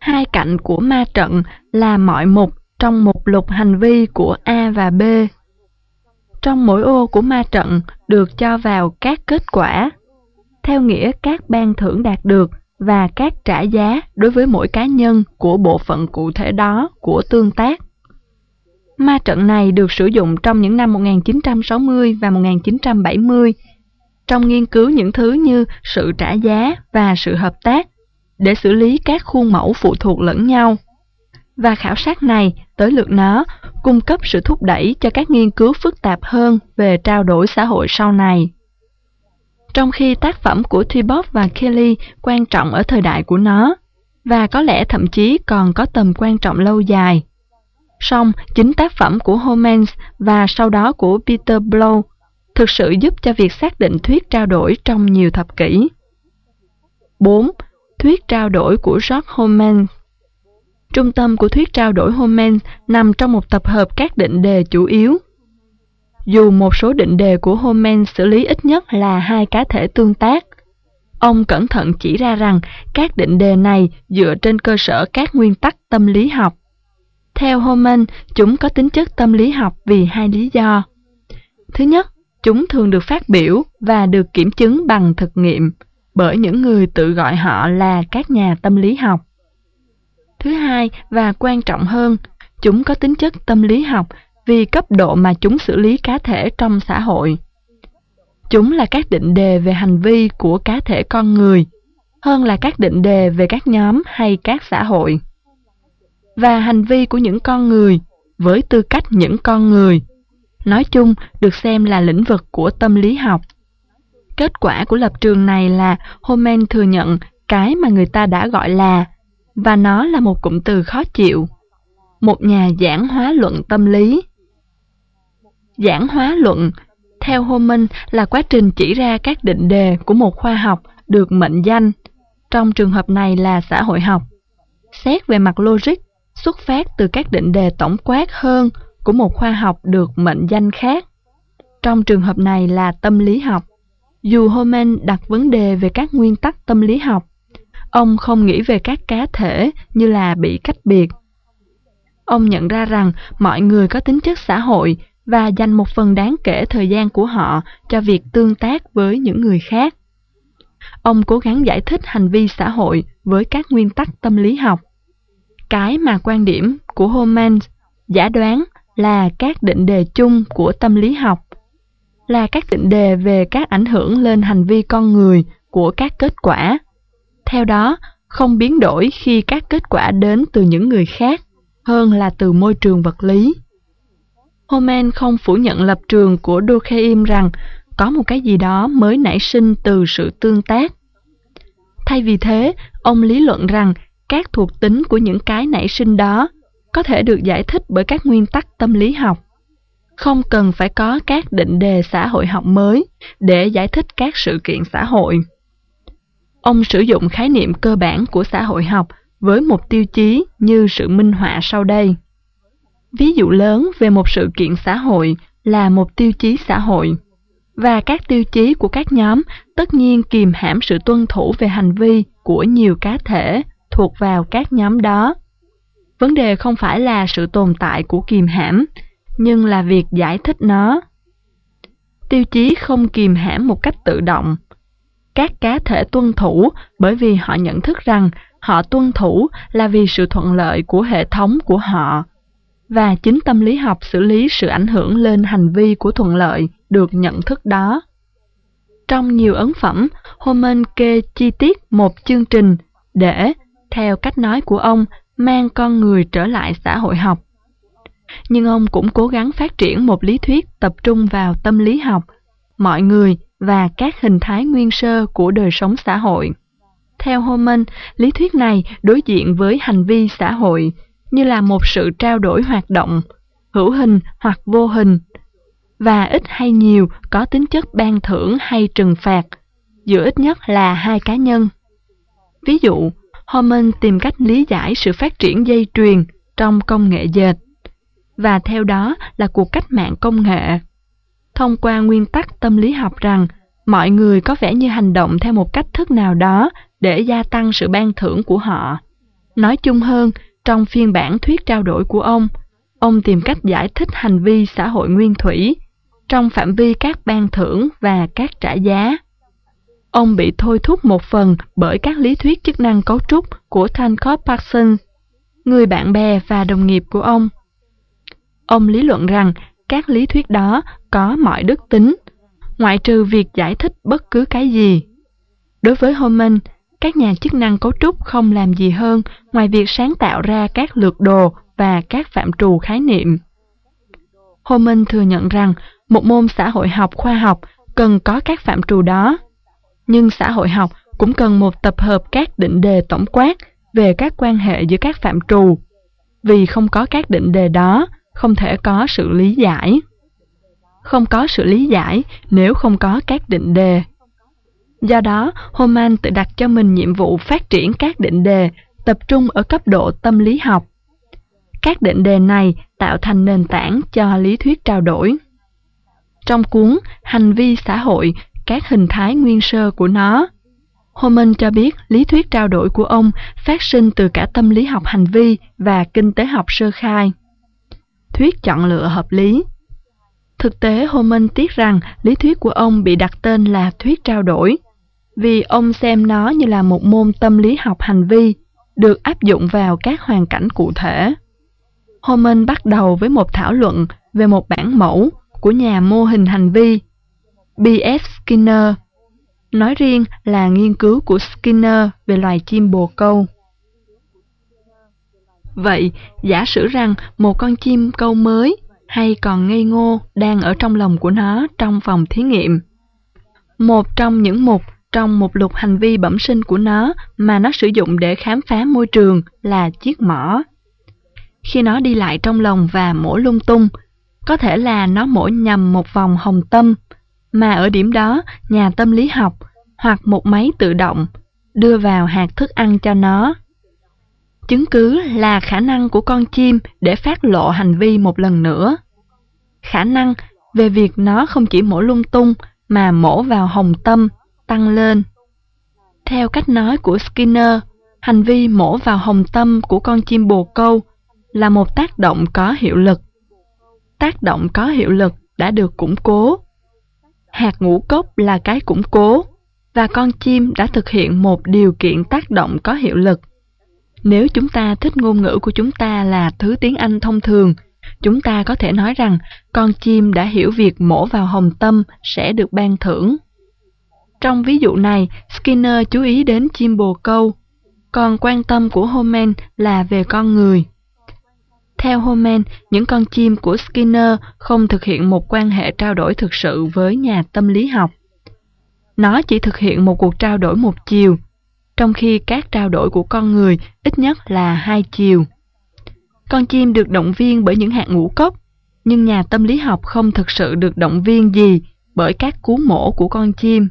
Hai cạnh của ma trận là mọi mục trong mục lục hành vi của A và B. Trong mỗi ô của ma trận được cho vào các kết quả, theo nghĩa các ban thưởng đạt được và các trả giá đối với mỗi cá nhân của bộ phận cụ thể đó của tương tác. Ma trận này được sử dụng trong những năm 1960 và 1970 trong nghiên cứu những thứ như sự trả giá và sự hợp tác để xử lý các khuôn mẫu phụ thuộc lẫn nhau. Và khảo sát này, tới lượt nó, cung cấp sự thúc đẩy cho các nghiên cứu phức tạp hơn về trao đổi xã hội sau này. Trong khi tác phẩm của Thibault và Kelly quan trọng ở thời đại của nó, và có lẽ thậm chí còn có tầm quan trọng lâu dài, song chính tác phẩm của Homans và sau đó của Peter Blow thực sự giúp cho việc xác định thuyết trao đổi trong nhiều thập kỷ. 4. Thuyết trao đổi của George Homans. Trung tâm của thuyết trao đổi Homans nằm trong một tập hợp các định đề chủ yếu. Dù một số định đề của Homans xử lý ít nhất là hai cá thể tương tác, ông cẩn thận chỉ ra rằng các định đề này dựa trên cơ sở các nguyên tắc tâm lý học. Theo Homans, chúng có tính chất tâm lý học vì hai lý do. Thứ nhất, chúng thường được phát biểu và được kiểm chứng bằng thực nghiệm bởi những người tự gọi họ là các nhà tâm lý học. Thứ hai, và quan trọng hơn, chúng có tính chất tâm lý học vì cấp độ mà chúng xử lý cá thể trong xã hội. Chúng là các định đề về hành vi của cá thể con người, hơn là các định đề về các nhóm hay các xã hội. Và hành vi của những con người, với tư cách những con người, nói chung được xem là lĩnh vực của tâm lý học. Kết quả của lập trường này là Homans thừa nhận cái mà người ta đã gọi là, và nó là một cụm từ khó chịu, một nhà giảng hóa luận tâm lý. Giảng hóa luận, theo Homans, là quá trình chỉ ra các định đề của một khoa học được mệnh danh, trong trường hợp này là xã hội học, xét về mặt logic, xuất phát từ các định đề tổng quát hơn của một khoa học được mệnh danh khác, trong trường hợp này là tâm lý học. Dù Homans đặt vấn đề về các nguyên tắc tâm lý học, ông không nghĩ về các cá thể như là bị cách biệt. Ông nhận ra rằng mọi người có tính chất xã hội và dành một phần đáng kể thời gian của họ cho việc tương tác với những người khác. Ông cố gắng giải thích hành vi xã hội với các nguyên tắc tâm lý học. Cái mà quan điểm của Homans giả đoán là các định đề chung của tâm lý học, là các định đề về các ảnh hưởng lên hành vi con người của các kết quả, theo đó không biến đổi khi các kết quả đến từ những người khác hơn là từ môi trường vật lý. Homans không phủ nhận lập trường của Durkheim rằng có một cái gì đó mới nảy sinh từ sự tương tác. Thay vì thế, ông lý luận rằng các thuộc tính của những cái nảy sinh đó có thể được giải thích bởi các nguyên tắc tâm lý học. Không cần phải có các định đề xã hội học mới để giải thích các sự kiện xã hội. Ông sử dụng khái niệm cơ bản của xã hội học với một tiêu chí như sự minh họa sau đây. Ví dụ lớn về một sự kiện xã hội là một tiêu chí xã hội, và các tiêu chí của các nhóm tất nhiên kìm hãm sự tuân thủ về hành vi của nhiều cá thể thuộc vào các nhóm đó. Vấn đề không phải là sự tồn tại của kìm hãm, nhưng là việc giải thích nó. Tiêu chí không kìm hãm một cách tự động. Các cá thể tuân thủ bởi vì họ nhận thức rằng họ tuân thủ là vì sự thuận lợi của hệ thống của họ, và chính tâm lý học xử lý sự ảnh hưởng lên hành vi của thuận lợi được nhận thức đó. Trong nhiều ấn phẩm, Homans kê chi tiết một chương trình để, theo cách nói của ông, mang con người trở lại xã hội học. Nhưng ông cũng cố gắng phát triển một lý thuyết tập trung vào tâm lý học, mọi người và các hình thái nguyên sơ của đời sống xã hội. Theo Homans, lý thuyết này đối diện với hành vi xã hội như là một sự trao đổi hoạt động, hữu hình hoặc vô hình, và ít hay nhiều có tính chất ban thưởng hay trừng phạt, giữa ít nhất là hai cá nhân. Ví dụ, Homans tìm cách lý giải sự phát triển dây chuyền trong công nghệ dệt, và theo đó là cuộc cách mạng công nghệ, thông qua nguyên tắc tâm lý học rằng mọi người có vẻ như hành động theo một cách thức nào đó để gia tăng sự ban thưởng của họ, Nói chung hơn, trong phiên bản thuyết trao đổi của ông tìm cách giải thích hành vi xã hội nguyên thủy trong phạm vi các ban thưởng và các trả giá. Ông bị thôi thúc một phần bởi các lý thuyết chức năng cấu trúc của Thankot Parsons, người bạn bè và đồng nghiệp của ông. Ông lý luận rằng các lý thuyết đó có mọi đức tính, ngoại trừ việc giải thích bất cứ cái gì. Đối với Hohmann, các nhà chức năng cấu trúc không làm gì hơn ngoài việc sáng tạo ra các lược đồ và các phạm trù khái niệm. Hohmann thừa nhận rằng một môn xã hội học khoa học cần có các phạm trù đó, nhưng xã hội học cũng cần một tập hợp các định đề tổng quát về các quan hệ giữa các phạm trù. Vì không có các định đề đó, không thể có sự lý giải. Không có sự lý giải nếu không có các định đề. Do đó, Hohmann tự đặt cho mình nhiệm vụ phát triển các định đề tập trung ở cấp độ tâm lý học. Các định đề này tạo thành nền tảng cho lý thuyết trao đổi. Trong cuốn Hành vi xã hội, các hình thái nguyên sơ của nó, Hohmann cho biết lý thuyết trao đổi của ông phát sinh từ cả tâm lý học hành vi và kinh tế học sơ khai. Thuyết chọn lựa hợp lý. Thực tế, Hohmann tiếc rằng lý thuyết của ông bị đặt tên là thuyết trao đổi, vì ông xem nó như là một môn tâm lý học hành vi, được áp dụng vào các hoàn cảnh cụ thể. Hohmann bắt đầu với một thảo luận về một bản mẫu của nhà mô hình hành vi, B.F. Skinner, nói riêng là nghiên cứu của Skinner về loài chim bồ câu. Vậy, giả sử rằng một con chim câu mới hay còn ngây ngô đang ở trong lồng của nó trong phòng thí nghiệm. Một trong những mục trong mục lục hành vi bẩm sinh của nó mà nó sử dụng để khám phá môi trường là chiếc mỏ. Khi nó đi lại trong lồng và mổ lung tung, có thể là nó mổ nhầm một vòng hồng tâm, mà ở điểm đó nhà tâm lý học hoặc một máy tự động đưa vào hạt thức ăn cho nó. Chứng cứ là khả năng của con chim để phát lộ hành vi một lần nữa. Khả năng về việc nó không chỉ mổ lung tung mà mổ vào hồng tâm tăng lên. Theo cách nói của Skinner, hành vi mổ vào hồng tâm của con chim bồ câu là một tác động có hiệu lực. Tác động có hiệu lực đã được củng cố. Hạt ngũ cốc là cái củng cố, và con chim đã thực hiện một điều kiện tác động có hiệu lực. Nếu chúng ta thích ngôn ngữ của chúng ta là thứ tiếng Anh thông thường, chúng ta có thể nói rằng con chim đã hiểu việc mổ vào hồng tâm sẽ được ban thưởng. Trong ví dụ này, Skinner chú ý đến chim bồ câu, còn quan tâm của Hohmann là về con người. Theo Hohmann, những con chim của Skinner không thực hiện một quan hệ trao đổi thực sự với nhà tâm lý học. Nó chỉ thực hiện một cuộc trao đổi một chiều, trong khi các trao đổi của con người ít nhất là hai chiều. Con chim được động viên bởi những hạt ngũ cốc, nhưng nhà tâm lý học không thực sự được động viên gì bởi các cú mổ của con chim.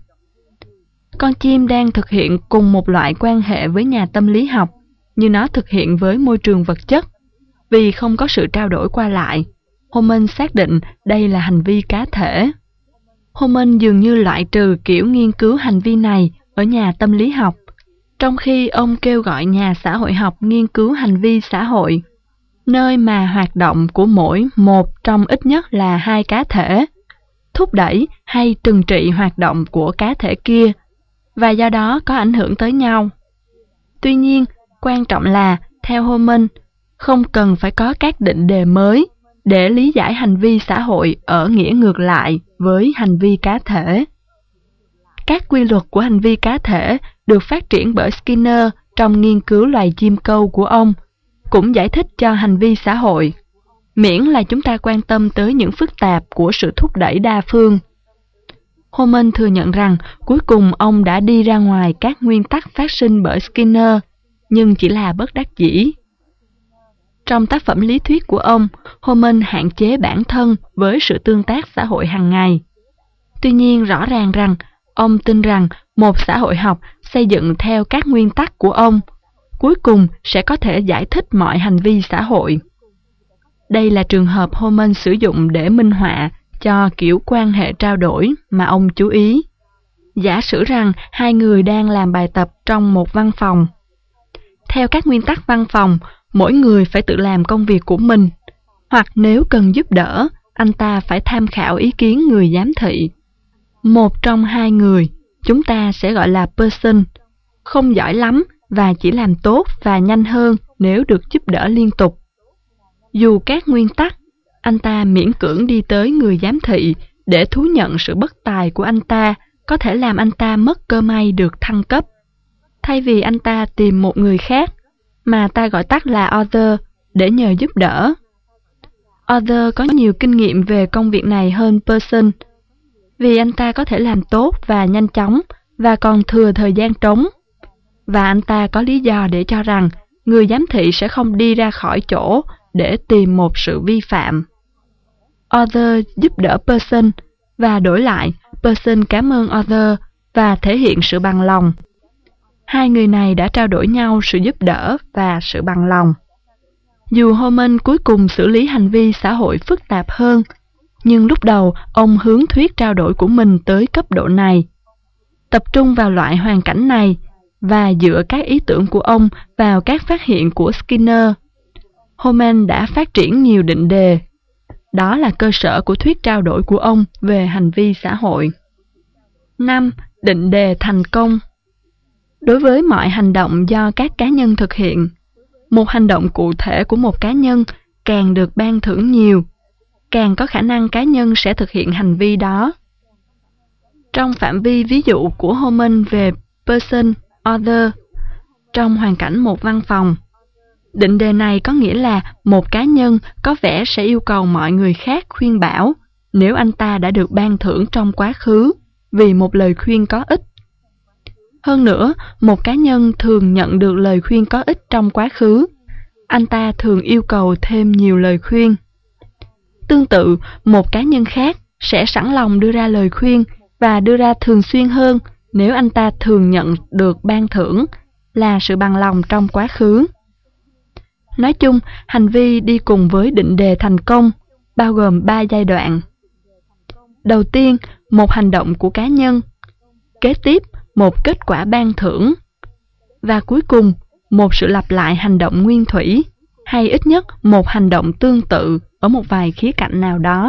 Con chim đang thực hiện cùng một loại quan hệ với nhà tâm lý học như nó thực hiện với môi trường vật chất, vì không có sự trao đổi qua lại. Hohmann xác định đây là hành vi cá thể. Hohmann dường như loại trừ kiểu nghiên cứu hành vi này ở nhà tâm lý học, trong khi ông kêu gọi nhà xã hội học nghiên cứu hành vi xã hội, nơi mà hoạt động của mỗi một trong ít nhất là hai cá thể thúc đẩy hay trừng trị hoạt động của cá thể kia, và do đó có ảnh hưởng tới nhau. Tuy nhiên, quan trọng là, theo Hohmann, không cần phải có các định đề mới để lý giải hành vi xã hội ở nghĩa ngược lại với hành vi cá thể. Các quy luật của hành vi cá thể được phát triển bởi Skinner trong nghiên cứu loài chim câu của ông cũng giải thích cho hành vi xã hội, miễn là chúng ta quan tâm tới những phức tạp của sự thúc đẩy đa phương. Hohmann thừa nhận rằng cuối cùng ông đã đi ra ngoài các nguyên tắc phát sinh bởi Skinner, nhưng chỉ là bất đắc dĩ. Trong tác phẩm lý thuyết của ông, Hohmann hạn chế bản thân với sự tương tác xã hội hàng ngày. Tuy nhiên rõ ràng rằng ông tin rằng một xã hội học xây dựng theo các nguyên tắc của ông cuối cùng sẽ có thể giải thích mọi hành vi xã hội. Đây là trường hợp Hohmann sử dụng để minh họa cho kiểu quan hệ trao đổi mà ông chú ý. Giả sử rằng hai người đang làm bài tập trong một văn phòng. Theo các nguyên tắc văn phòng, mỗi người phải tự làm công việc của mình, hoặc nếu cần giúp đỡ, anh ta phải tham khảo ý kiến người giám thị. Một trong hai người, chúng ta sẽ gọi là person, không giỏi lắm và chỉ làm tốt và nhanh hơn nếu được giúp đỡ liên tục. Dù các nguyên tắc, anh ta miễn cưỡng đi tới người giám thị để thú nhận sự bất tài của anh ta có thể làm anh ta mất cơ may được thăng cấp. Thay vì anh ta tìm một người khác, mà ta gọi tắt là other, để nhờ giúp đỡ. Other có nhiều kinh nghiệm về công việc này hơn person, vì anh ta có thể làm tốt và nhanh chóng và còn thừa thời gian trống. Và anh ta có lý do để cho rằng người giám thị sẽ không đi ra khỏi chỗ để tìm một sự vi phạm. Other giúp đỡ person và đổi lại, person cảm ơn other và thể hiện sự bằng lòng. Hai người này đã trao đổi nhau sự giúp đỡ và sự bằng lòng. Dù Homan cuối cùng xử lý hành vi xã hội phức tạp hơn, nhưng lúc đầu ông hướng thuyết trao đổi của mình tới cấp độ này. Tập trung vào loại hoàn cảnh này và dựa các ý tưởng của ông vào các phát hiện của Skinner, Homan đã phát triển nhiều định đề. Đó là cơ sở của thuyết trao đổi của ông về hành vi xã hội. 5. Định đề thành công. Đối với mọi hành động do các cá nhân thực hiện, một hành động cụ thể của một cá nhân càng được ban thưởng nhiều, càng có khả năng cá nhân sẽ thực hiện hành vi đó. Trong phạm vi ví dụ của Homan về person, other, trong hoàn cảnh một văn phòng, định đề này có nghĩa là một cá nhân có vẻ sẽ yêu cầu mọi người khác khuyên bảo nếu anh ta đã được ban thưởng trong quá khứ vì một lời khuyên có ích. Hơn nữa, một cá nhân thường nhận được lời khuyên có ích trong quá khứ. Anh ta thường yêu cầu thêm nhiều lời khuyên. Tương tự, một cá nhân khác sẽ sẵn lòng đưa ra lời khuyên và đưa ra thường xuyên hơn nếu anh ta thường nhận được ban thưởng là sự bằng lòng trong quá khứ. Nói chung, hành vi đi cùng với định đề thành công, bao gồm 3 giai đoạn. Đầu tiên, một hành động của cá nhân. Kế tiếp, một kết quả ban thưởng. Và cuối cùng, một sự lặp lại hành động nguyên thủy, hay ít nhất một hành động tương tự ở một vài khía cạnh nào đó.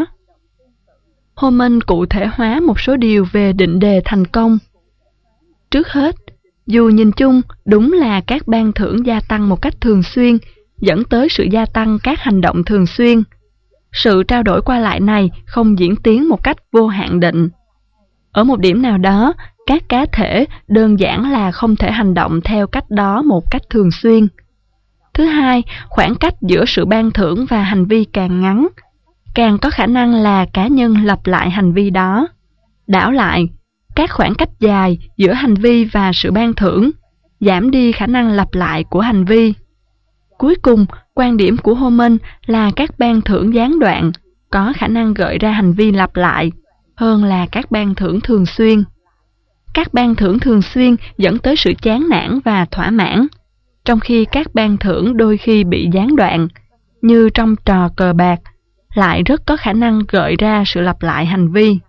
Homan cụ thể hóa một số điều về định đề thành công. Trước hết, dù nhìn chung đúng là các ban thưởng gia tăng một cách thường xuyên, dẫn tới sự gia tăng các hành động thường xuyên, sự trao đổi qua lại này không diễn tiến một cách vô hạn định. Ở một điểm nào đó, các cá thể đơn giản là không thể hành động theo cách đó một cách thường xuyên. Thứ hai, khoảng cách giữa sự ban thưởng và hành vi càng ngắn, càng có khả năng là cá nhân lặp lại hành vi đó. Đảo lại, các khoảng cách dài giữa hành vi và sự ban thưởng giảm đi khả năng lặp lại của hành vi. Cuối cùng, quan điểm của Homan là các ban thưởng gián đoạn có khả năng gợi ra hành vi lặp lại hơn là các ban thưởng thường xuyên. Các ban thưởng thường xuyên dẫn tới sự chán nản và thỏa mãn, trong khi các ban thưởng đôi khi bị gián đoạn, như trong trò cờ bạc, lại rất có khả năng gợi ra sự lặp lại hành vi.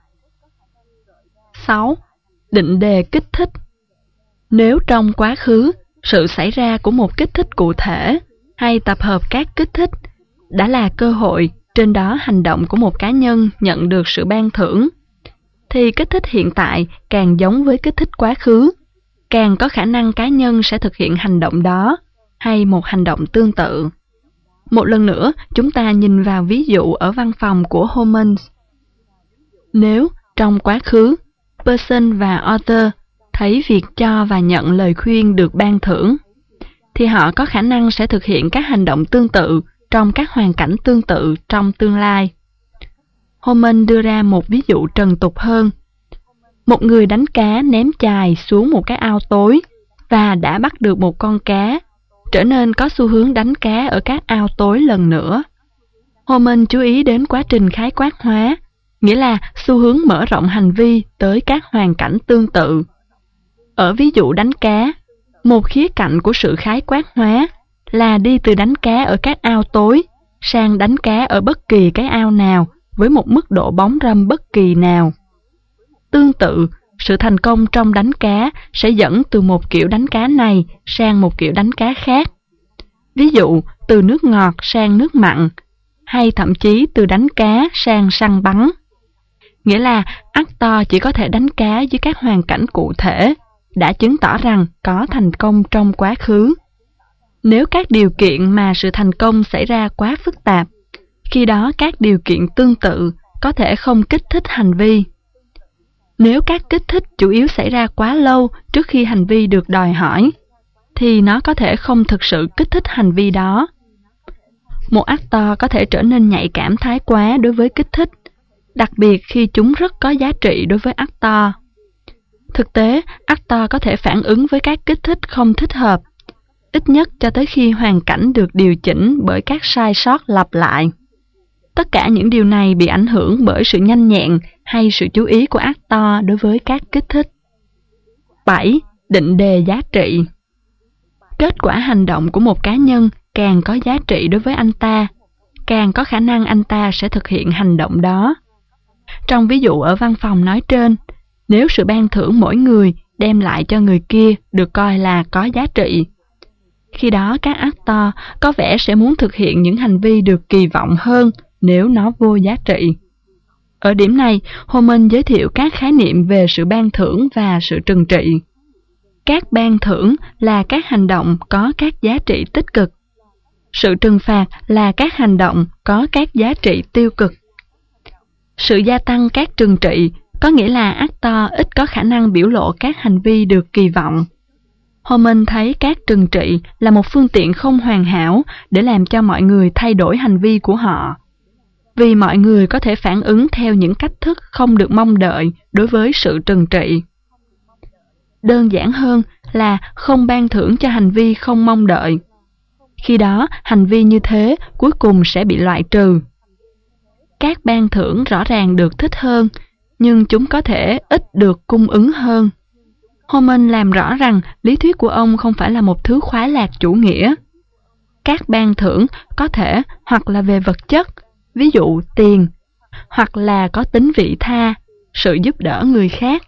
6. Định đề kích thích. Nếu trong quá khứ, sự xảy ra của một kích thích cụ thể hay tập hợp các kích thích đã là cơ hội trên đó hành động của một cá nhân nhận được sự ban thưởng, thì kích thích hiện tại càng giống với kích thích quá khứ, càng có khả năng cá nhân sẽ thực hiện hành động đó hay một hành động tương tự. Một lần nữa, chúng ta nhìn vào ví dụ ở văn phòng của Homan. Nếu trong quá khứ, person và author thấy việc cho và nhận lời khuyên được ban thưởng, thì họ có khả năng sẽ thực hiện các hành động tương tự trong các hoàn cảnh tương tự trong tương lai. Homan đưa ra một ví dụ trần tục hơn. Một người đánh cá ném chài xuống một cái ao tối và đã bắt được một con cá, trở nên có xu hướng đánh cá ở các ao tối lần nữa. Homan chú ý đến quá trình khái quát hóa, nghĩa là xu hướng mở rộng hành vi tới các hoàn cảnh tương tự. Ở ví dụ đánh cá, một khía cạnh của sự khái quát hóa là đi từ đánh cá ở các ao tối sang đánh cá ở bất kỳ cái ao nào với một mức độ bóng râm bất kỳ nào. Tương tự, sự thành công trong đánh cá sẽ dẫn từ một kiểu đánh cá này sang một kiểu đánh cá khác. Ví dụ, từ nước ngọt sang nước mặn, hay thậm chí từ đánh cá sang săn bắn. Nghĩa là Actor chỉ có thể đánh cá dưới các hoàn cảnh cụ thể, đã chứng tỏ rằng có thành công trong quá khứ. Nếu các điều kiện mà sự thành công xảy ra quá phức tạp, khi đó các điều kiện tương tự có thể không kích thích hành vi. Nếu các kích thích chủ yếu xảy ra quá lâu trước khi hành vi được đòi hỏi, thì nó có thể không thực sự kích thích hành vi đó. Một actor có thể trở nên nhạy cảm thái quá đối với kích thích, đặc biệt khi chúng rất có giá trị đối với actor. Thực tế, actor có thể phản ứng với các kích thích không thích hợp, ít nhất cho tới khi hoàn cảnh được điều chỉnh bởi các sai sót lặp lại. Tất cả những điều này bị ảnh hưởng bởi sự nhanh nhẹn hay sự chú ý của actor đối với các kích thích. 7. Định đề giá trị. Kết quả hành động của một cá nhân càng có giá trị đối với anh ta, càng có khả năng anh ta sẽ thực hiện hành động đó. Trong ví dụ ở văn phòng nói trên, nếu sự ban thưởng mỗi người đem lại cho người kia được coi là có giá trị, khi đó các actor có vẻ sẽ muốn thực hiện những hành vi được kỳ vọng hơn nếu nó vô giá trị. Ở điểm này, Homan giới thiệu các khái niệm về sự ban thưởng và sự trừng trị. Các ban thưởng là các hành động có các giá trị tích cực. Sự trừng phạt là các hành động có các giá trị tiêu cực. Sự gia tăng các trừng trị có nghĩa là actor ít có khả năng biểu lộ các hành vi được kỳ vọng. Homan thấy các trừng trị là một phương tiện không hoàn hảo để làm cho mọi người thay đổi hành vi của họ, vì mọi người có thể phản ứng theo những cách thức không được mong đợi đối với sự trừng trị. Đơn giản hơn là không ban thưởng cho hành vi không mong đợi. Khi đó, hành vi như thế cuối cùng sẽ bị loại trừ. Các ban thưởng rõ ràng được thích hơn, nhưng chúng có thể ít được cung ứng hơn. Homan làm rõ rằng lý thuyết của ông không phải là một thứ khoái lạc chủ nghĩa. Các ban thưởng có thể hoặc là về vật chất, ví dụ tiền, hoặc là có tính vị tha, sự giúp đỡ người khác.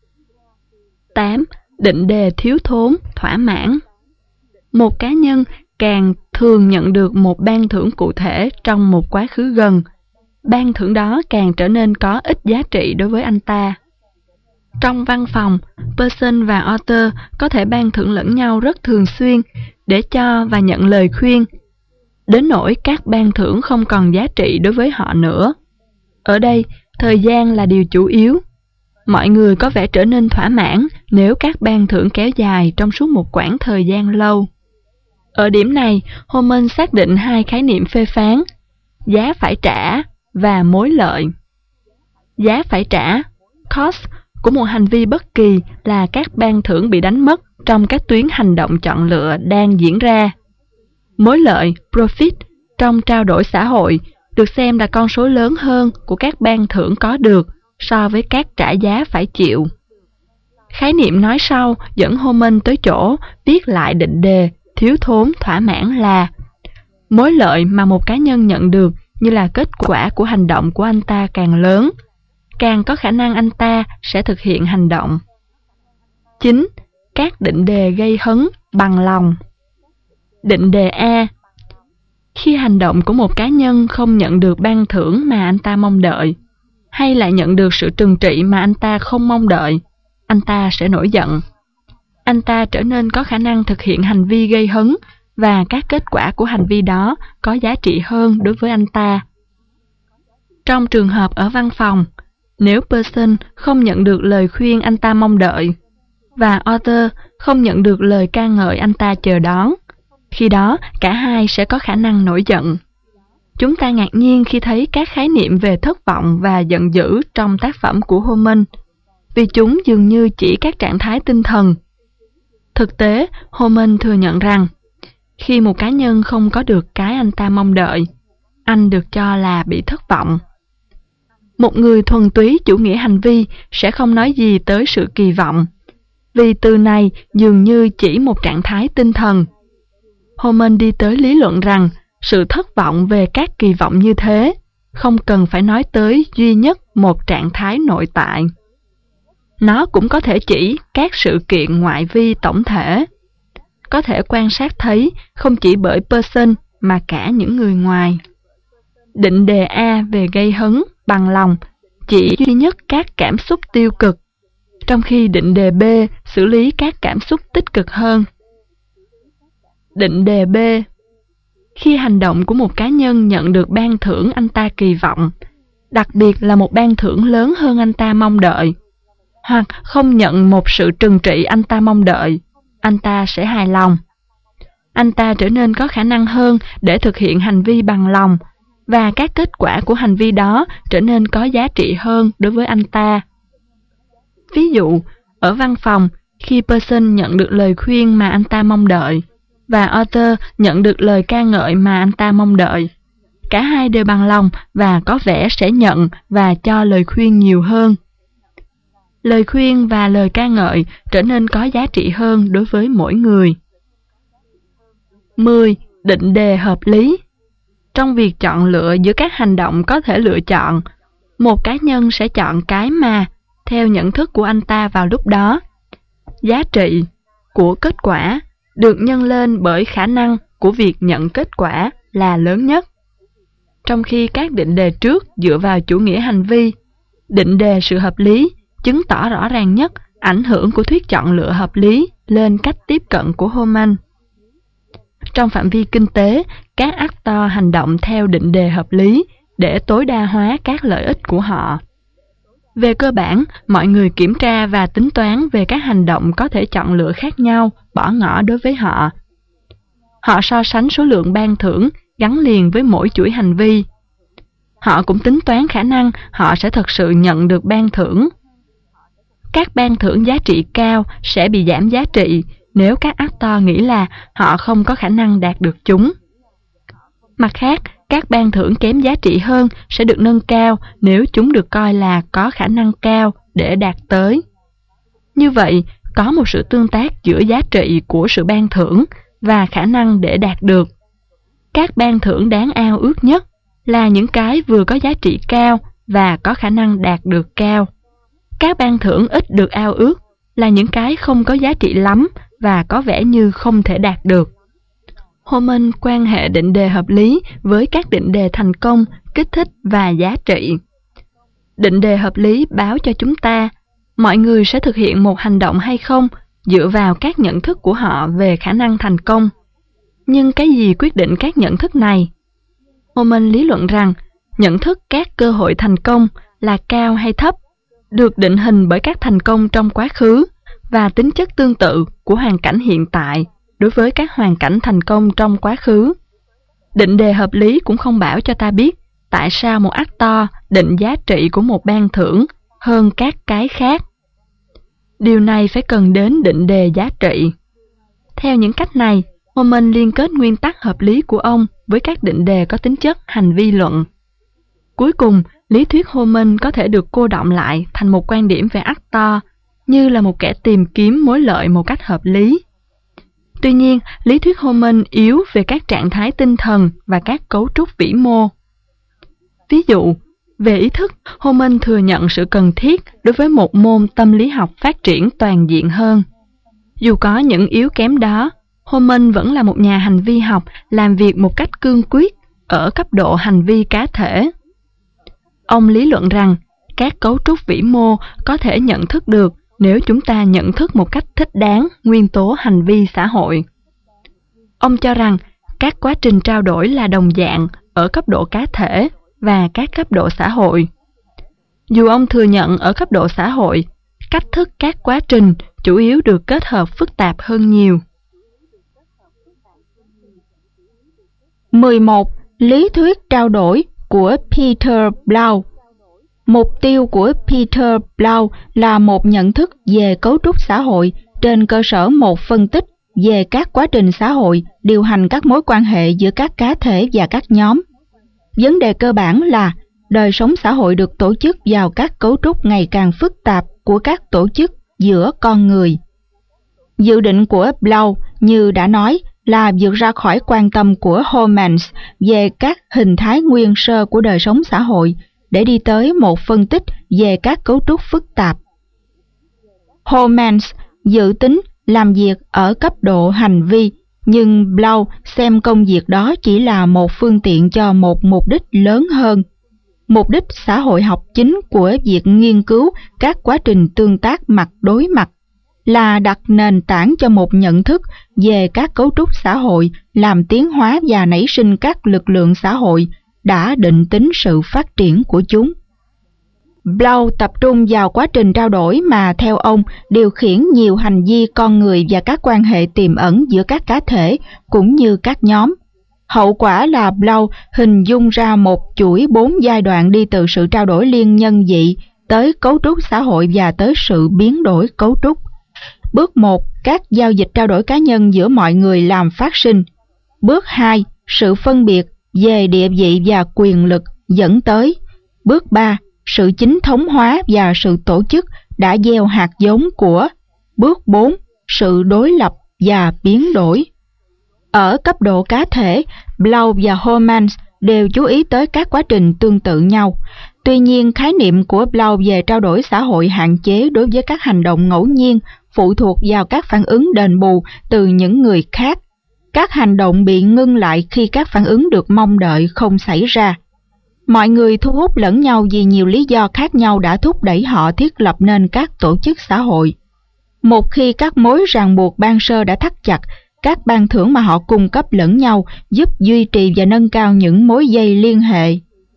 8. Định đề thiếu thốn, thỏa mãn. Một cá nhân càng thường nhận được một ban thưởng cụ thể trong một quá khứ gần, ban thưởng đó càng trở nên có ít giá trị đối với anh ta. Trong văn phòng, person và author có thể ban thưởng lẫn nhau rất thường xuyên để cho và nhận lời khuyên, đến nỗi các ban thưởng không còn giá trị đối với họ nữa. Ở đây, thời gian là điều chủ yếu. Mọi người có vẻ trở nên thỏa mãn nếu các ban thưởng kéo dài trong suốt một quãng thời gian lâu. Ở điểm này, Homan xác định hai khái niệm phê phán: giá phải trả và mối lợi. Giá phải trả, cost, của một hành vi bất kỳ là các ban thưởng bị đánh mất trong các tuyến hành động chọn lựa đang diễn ra. Mối lợi, profit, trong trao đổi xã hội được xem là con số lớn hơn của các ban thưởng có được so với các trả giá phải chịu. Khái niệm nói sau dẫn Homan tới chỗ viết lại định đề thiếu thốn thỏa mãn là mối lợi mà một cá nhân nhận được như là kết quả của hành động của anh ta càng lớn, càng có khả năng anh ta sẽ thực hiện hành động. 9. Các định đề gây hấn, bằng lòng. Định đề A. Khi hành động của một cá nhân không nhận được ban thưởng mà anh ta mong đợi, hay lại nhận được sự trừng trị mà anh ta không mong đợi, anh ta sẽ nổi giận. Anh ta trở nên có khả năng thực hiện hành vi gây hấn và các kết quả của hành vi đó có giá trị hơn đối với anh ta. Trong trường hợp ở văn phòng, nếu person không nhận được lời khuyên anh ta mong đợi và author không nhận được lời ca ngợi anh ta chờ đón, khi đó cả hai sẽ có khả năng nổi giận. Chúng ta ngạc nhiên khi thấy các khái niệm về thất vọng và giận dữ trong tác phẩm của Homan, vì chúng dường như chỉ các trạng thái tinh thần. Thực tế, Homan thừa nhận rằng, khi một cá nhân không có được cái anh ta mong đợi, anh được cho là bị thất vọng. Một người thuần túy chủ nghĩa hành vi sẽ không nói gì tới sự kỳ vọng, vì từ này dường như chỉ một trạng thái tinh thần. Homan đi tới lý luận rằng sự thất vọng về các kỳ vọng như thế không cần phải nói tới duy nhất một trạng thái nội tại. nó cũng có thể chỉ các sự kiện ngoại vi tổng thể, có thể quan sát thấy không chỉ bởi person mà cả những người ngoài. Định đề A về gây hứng, bằng lòng chỉ duy nhất các cảm xúc tiêu cực, trong khi định đề B xử lý các cảm xúc tích cực hơn. Định đề B: khi hành động của một cá nhân nhận được ban thưởng anh ta kỳ vọng, đặc biệt là một ban thưởng lớn hơn anh ta mong đợi, hoặc không nhận một sự trừng trị anh ta mong đợi, anh ta sẽ hài lòng. Anh ta trở nên có khả năng hơn để thực hiện hành vi bằng lòng, và các kết quả của hành vi đó trở nên có giá trị hơn đối với anh ta. Ví dụ, ở văn phòng, khi person nhận được lời khuyên mà anh ta mong đợi, và author nhận được lời ca ngợi mà anh ta mong đợi, cả hai đều bằng lòng và có vẻ sẽ nhận và cho lời khuyên nhiều hơn. Lời khuyên và lời ca ngợi trở nên có giá trị hơn đối với mỗi người. 10. Định đề hợp lý. Trong việc chọn lựa giữa các hành động có thể lựa chọn, một cá nhân sẽ chọn cái mà, theo nhận thức của anh ta vào lúc đó, giá trị của kết quả được nhân lên bởi khả năng của việc nhận kết quả là lớn nhất. Trong khi các định đề trước dựa vào chủ nghĩa hành vi, định đề sự hợp lý chứng tỏ rõ ràng nhất ảnh hưởng của thuyết chọn lựa hợp lý lên cách tiếp cận của Homan. Trong phạm vi kinh tế, các actor hành động theo định đề hợp lý để tối đa hóa các lợi ích của họ. Về cơ bản, mọi người kiểm tra và tính toán về các hành động có thể chọn lựa khác nhau, bỏ ngỏ đối với họ. Họ so sánh số lượng ban thưởng gắn liền với mỗi chuỗi hành vi. Họ cũng tính toán khả năng họ sẽ thực sự nhận được ban thưởng. Các ban thưởng giá trị cao sẽ bị giảm giá trị nếu các actor nghĩ là họ không có khả năng đạt được chúng. Mặt khác, các ban thưởng kém giá trị hơn sẽ được nâng cao nếu chúng được coi là có khả năng cao để đạt tới. Như vậy, có một sự tương tác giữa giá trị của sự ban thưởng và khả năng để đạt được. Các ban thưởng đáng ao ước nhất là những cái vừa có giá trị cao và có khả năng đạt được cao. Các ban thưởng ít được ao ước là những cái không có giá trị lắm và có vẻ như không thể đạt được. Homan quan hệ định đề hợp lý với các định đề thành công, kích thích và giá trị. Định đề hợp lý báo cho chúng ta mọi người sẽ thực hiện một hành động hay không dựa vào các nhận thức của họ về khả năng thành công. Nhưng cái gì quyết định các nhận thức này? Homan lý luận rằng nhận thức các cơ hội thành công là cao hay thấp được định hình bởi các thành công trong quá khứ và tính chất tương tự của hoàn cảnh hiện tại đối với các hoàn cảnh thành công trong quá khứ. Định đề hợp lý cũng không bảo cho ta biết tại sao một actor định giá trị của một ban thưởng hơn các cái khác. Điều này phải cần đến định đề giá trị. Theo những cách này, Homan liên kết nguyên tắc hợp lý của ông với các định đề có tính chất hành vi luận. Cuối cùng, lý thuyết Homan có thể được cô đọng lại thành một quan điểm về actor như là một kẻ tìm kiếm mối lợi một cách hợp lý. Tuy nhiên, lý thuyết Homan yếu về các trạng thái tinh thần và các cấu trúc vĩ mô. Ví dụ, về ý thức, Homan thừa nhận sự cần thiết đối với một môn tâm lý học phát triển toàn diện hơn. Dù có những yếu kém đó, Homan vẫn là một nhà hành vi học làm việc một cách cương quyết ở cấp độ hành vi cá thể. Ông lý luận rằng các cấu trúc vĩ mô có thể nhận thức được nếu chúng ta nhận thức một cách thích đáng nguyên tố hành vi xã hội. Ông cho rằng các quá trình trao đổi là đồng dạng ở cấp độ cá thể và các cấp độ xã hội. Dù ông thừa nhận ở cấp độ xã hội, cách thức các quá trình chủ yếu được kết hợp phức tạp hơn nhiều. 11. Lý thuyết trao đổi của Peter Blau. Mục tiêu của Peter Blau là một nhận thức về cấu trúc xã hội trên cơ sở một phân tích về các quá trình xã hội điều hành các mối quan hệ giữa các cá thể và các nhóm. Vấn đề cơ bản là đời sống xã hội được tổ chức vào các cấu trúc ngày càng phức tạp của các tổ chức giữa con người. Dự định của Blau, như đã nói, là vượt ra khỏi quan tâm của Homans về các hình thái nguyên sơ của đời sống xã hội để đi tới một phân tích về các cấu trúc phức tạp. Homans dự tính làm việc ở cấp độ hành vi, nhưng Blau xem công việc đó chỉ là một phương tiện cho một mục đích lớn hơn. Mục đích xã hội học chính của việc nghiên cứu các quá trình tương tác mặt đối mặt là đặt nền tảng cho một nhận thức về các cấu trúc xã hội, làm tiến hóa và nảy sinh các lực lượng xã hội, đã định tính sự phát triển của chúng. Blau tập trung vào quá trình trao đổi mà theo ông điều khiển nhiều hành vi con người và các quan hệ tiềm ẩn giữa các cá thể cũng như các nhóm. Hậu quả là Blau hình dung ra một chuỗi 4 giai đoạn đi từ sự trao đổi liên nhân dị tới cấu trúc xã hội và tới sự biến đổi cấu trúc. Bước 1. Các giao dịch trao đổi cá nhân giữa mọi người làm phát sinh. Bước 2. Sự phân biệt về địa vị và quyền lực dẫn tới. Bước 3. Sự chính thống hóa và sự tổ chức đã gieo hạt giống của. Bước 4. Sự đối lập và biến đổi. Ở cấp độ cá thể, Blau và Homans đều chú ý tới các quá trình tương tự nhau. Tuy nhiên, khái niệm của Blau về trao đổi xã hội hạn chế đối với các hành động ngẫu nhiên, phụ thuộc vào các phản ứng đền bù từ những người khác. Các hành động bị ngưng lại khi các phản ứng được mong đợi không xảy ra. Mọi người thu hút lẫn nhau vì nhiều lý do khác nhau đã thúc đẩy họ thiết lập nên các tổ chức xã hội. Một khi các mối ràng buộc ban sơ đã thắt chặt, các ban thưởng mà họ cung cấp lẫn nhau giúp duy trì và nâng cao những mối dây liên hệ.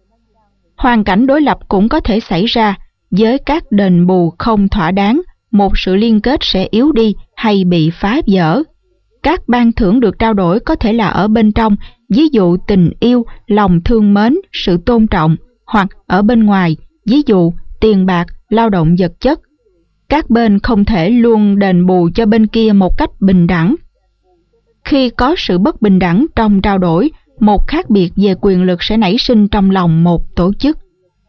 Hoàn cảnh đối lập cũng có thể xảy ra. Với các đền bù không thỏa đáng, một sự liên kết sẽ yếu đi hay bị phá vỡ. Các ban thưởng được trao đổi có thể là ở bên trong, ví dụ tình yêu, lòng thương mến, sự tôn trọng, hoặc ở bên ngoài, ví dụ tiền bạc, lao động vật chất. Các bên không thể luôn đền bù cho bên kia một cách bình đẳng. Khi có sự bất bình đẳng trong trao đổi, một khác biệt về quyền lực sẽ nảy sinh trong lòng một tổ chức.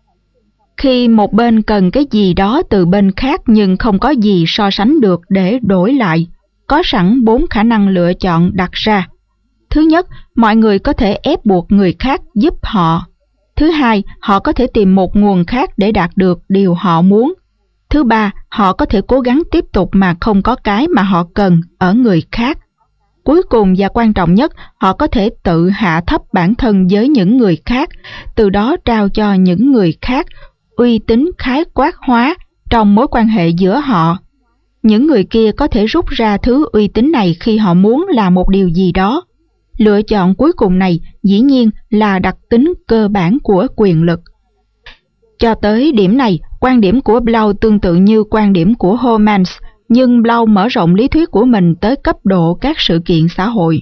Khi một bên cần cái gì đó từ bên khác nhưng không có gì so sánh được để đổi lại, có sẵn 4 khả năng lựa chọn đặt ra. Thứ nhất, mọi người có thể ép buộc người khác giúp họ. Thứ hai, họ có thể tìm một nguồn khác để đạt được điều họ muốn. Thứ ba, họ có thể cố gắng tiếp tục mà không có cái mà họ cần ở người khác. Cuối cùng và quan trọng nhất, họ có thể tự hạ thấp bản thân với những người khác, từ đó trao cho những người khác uy tín khái quát hóa trong mối quan hệ giữa họ. Những người kia có thể rút ra thứ uy tín này khi họ muốn làm một điều gì đó. Lựa chọn cuối cùng này dĩ nhiên là đặc tính cơ bản của quyền lực. Cho tới điểm này, quan điểm của Blau tương tự như quan điểm của Homans, nhưng Blau mở rộng lý thuyết của mình tới cấp độ các sự kiện xã hội.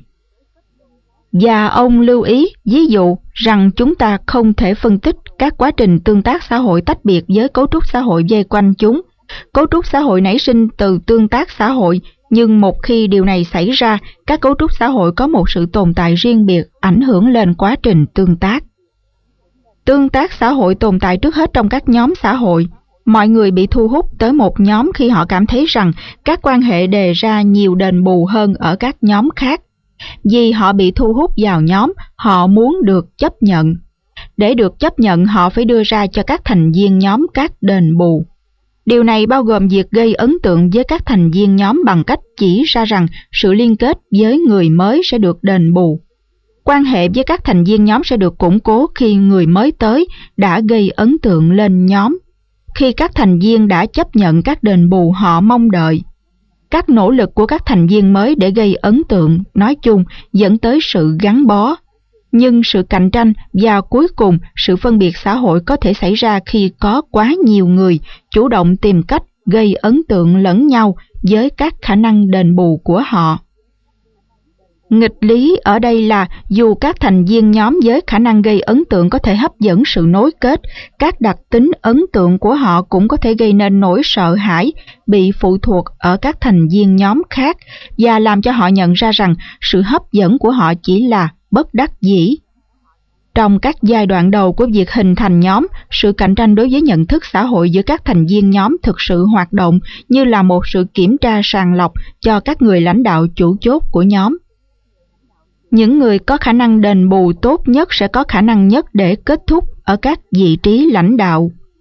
Và ông lưu ý, ví dụ, rằng chúng ta không thể phân tích các quá trình tương tác xã hội tách biệt với cấu trúc xã hội vây quanh chúng. Cấu trúc xã hội nảy sinh từ tương tác xã hội, nhưng một khi điều này xảy ra, các cấu trúc xã hội có một sự tồn tại riêng biệt ảnh hưởng lên quá trình tương tác. Tương tác xã hội tồn tại trước hết trong các nhóm xã hội. Mọi người bị thu hút tới một nhóm khi họ cảm thấy rằng các quan hệ đề ra nhiều đền bù hơn ở các nhóm khác. Vì họ bị thu hút vào nhóm, họ muốn được chấp nhận. Để được chấp nhận, họ phải đưa ra cho các thành viên nhóm các đền bù. Điều này bao gồm việc gây ấn tượng với các thành viên nhóm bằng cách chỉ ra rằng sự liên kết với người mới sẽ được đền bù. Quan hệ với các thành viên nhóm sẽ được củng cố khi người mới tới đã gây ấn tượng lên nhóm, khi các thành viên đã chấp nhận các đền bù họ mong đợi. Các nỗ lực của các thành viên mới để gây ấn tượng nói chung dẫn tới sự gắn bó. Nhưng sự cạnh tranh và cuối cùng sự phân biệt xã hội có thể xảy ra khi có quá nhiều người chủ động tìm cách gây ấn tượng lẫn nhau với các khả năng đền bù của họ. Nghịch lý ở đây là dù các thành viên nhóm với khả năng gây ấn tượng có thể hấp dẫn sự nối kết, các đặc tính ấn tượng của họ cũng có thể gây nên nỗi sợ hãi bị phụ thuộc ở các thành viên nhóm khác và làm cho họ nhận ra rằng sự hấp dẫn của họ chỉ là bất đắc dĩ. Trong các giai đoạn đầu của việc hình thành nhóm, sự cạnh tranh đối với nhận thức xã hội giữa các thành viên nhóm thực sự hoạt động như là một sự kiểm tra sàng lọc cho các người lãnh đạo chủ chốt của nhóm. Những người có khả năng đền bù tốt nhất sẽ có khả năng nhất để kết thúc ở các vị trí lãnh đạo.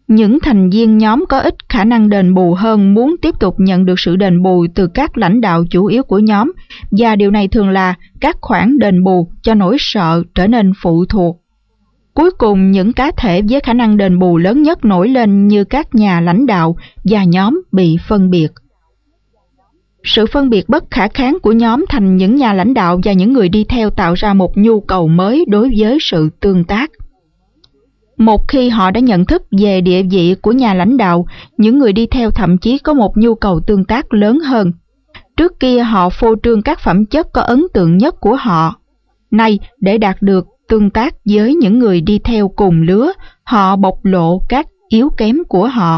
Những thành viên nhóm có ít khả năng đền bù hơn muốn tiếp tục nhận được sự đền bù từ các lãnh đạo chủ yếu của nhóm, và điều này thường là các khoản đền bù cho nỗi sợ trở nên phụ thuộc. Cuối cùng, những cá thể với khả năng đền bù lớn nhất nổi lên như các nhà lãnh đạo, và nhóm bị phân biệt. Sự phân biệt bất khả kháng của nhóm thành những nhà lãnh đạo và những người đi theo tạo ra một nhu cầu mới đối với sự tương tác. Một khi họ đã nhận thức về địa vị của nhà lãnh đạo, những người đi theo thậm chí có một nhu cầu tương tác lớn hơn. Trước kia họ phô trương các phẩm chất có ấn tượng nhất của họ. Nay, để đạt được tương tác với những người đi theo cùng lứa, họ bộc lộ các yếu kém của họ.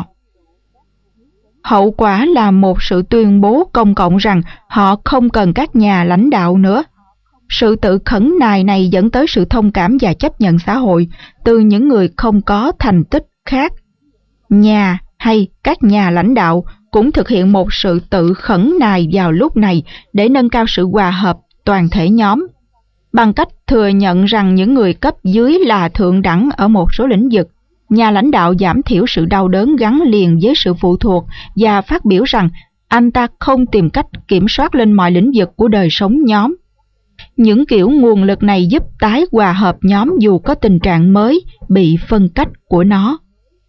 Hậu quả là một sự tuyên bố công cộng rằng họ không cần các nhà lãnh đạo nữa. Sự tự khẩn nài này dẫn tới sự thông cảm và chấp nhận xã hội từ những người không có thành tích khác. Nhà hay các nhà lãnh đạo cũng thực hiện một sự tự khẩn nài vào lúc này để nâng cao sự hòa hợp toàn thể nhóm, bằng cách thừa nhận rằng những người cấp dưới là thượng đẳng ở một số lĩnh vực. Nhà lãnh đạo giảm thiểu sự đau đớn gắn liền với sự phụ thuộc và phát biểu rằng anh ta không tìm cách kiểm soát lên mọi lĩnh vực của đời sống nhóm. Những kiểu nguồn lực này giúp tái hòa hợp nhóm dù có tình trạng mới bị phân cách của nó.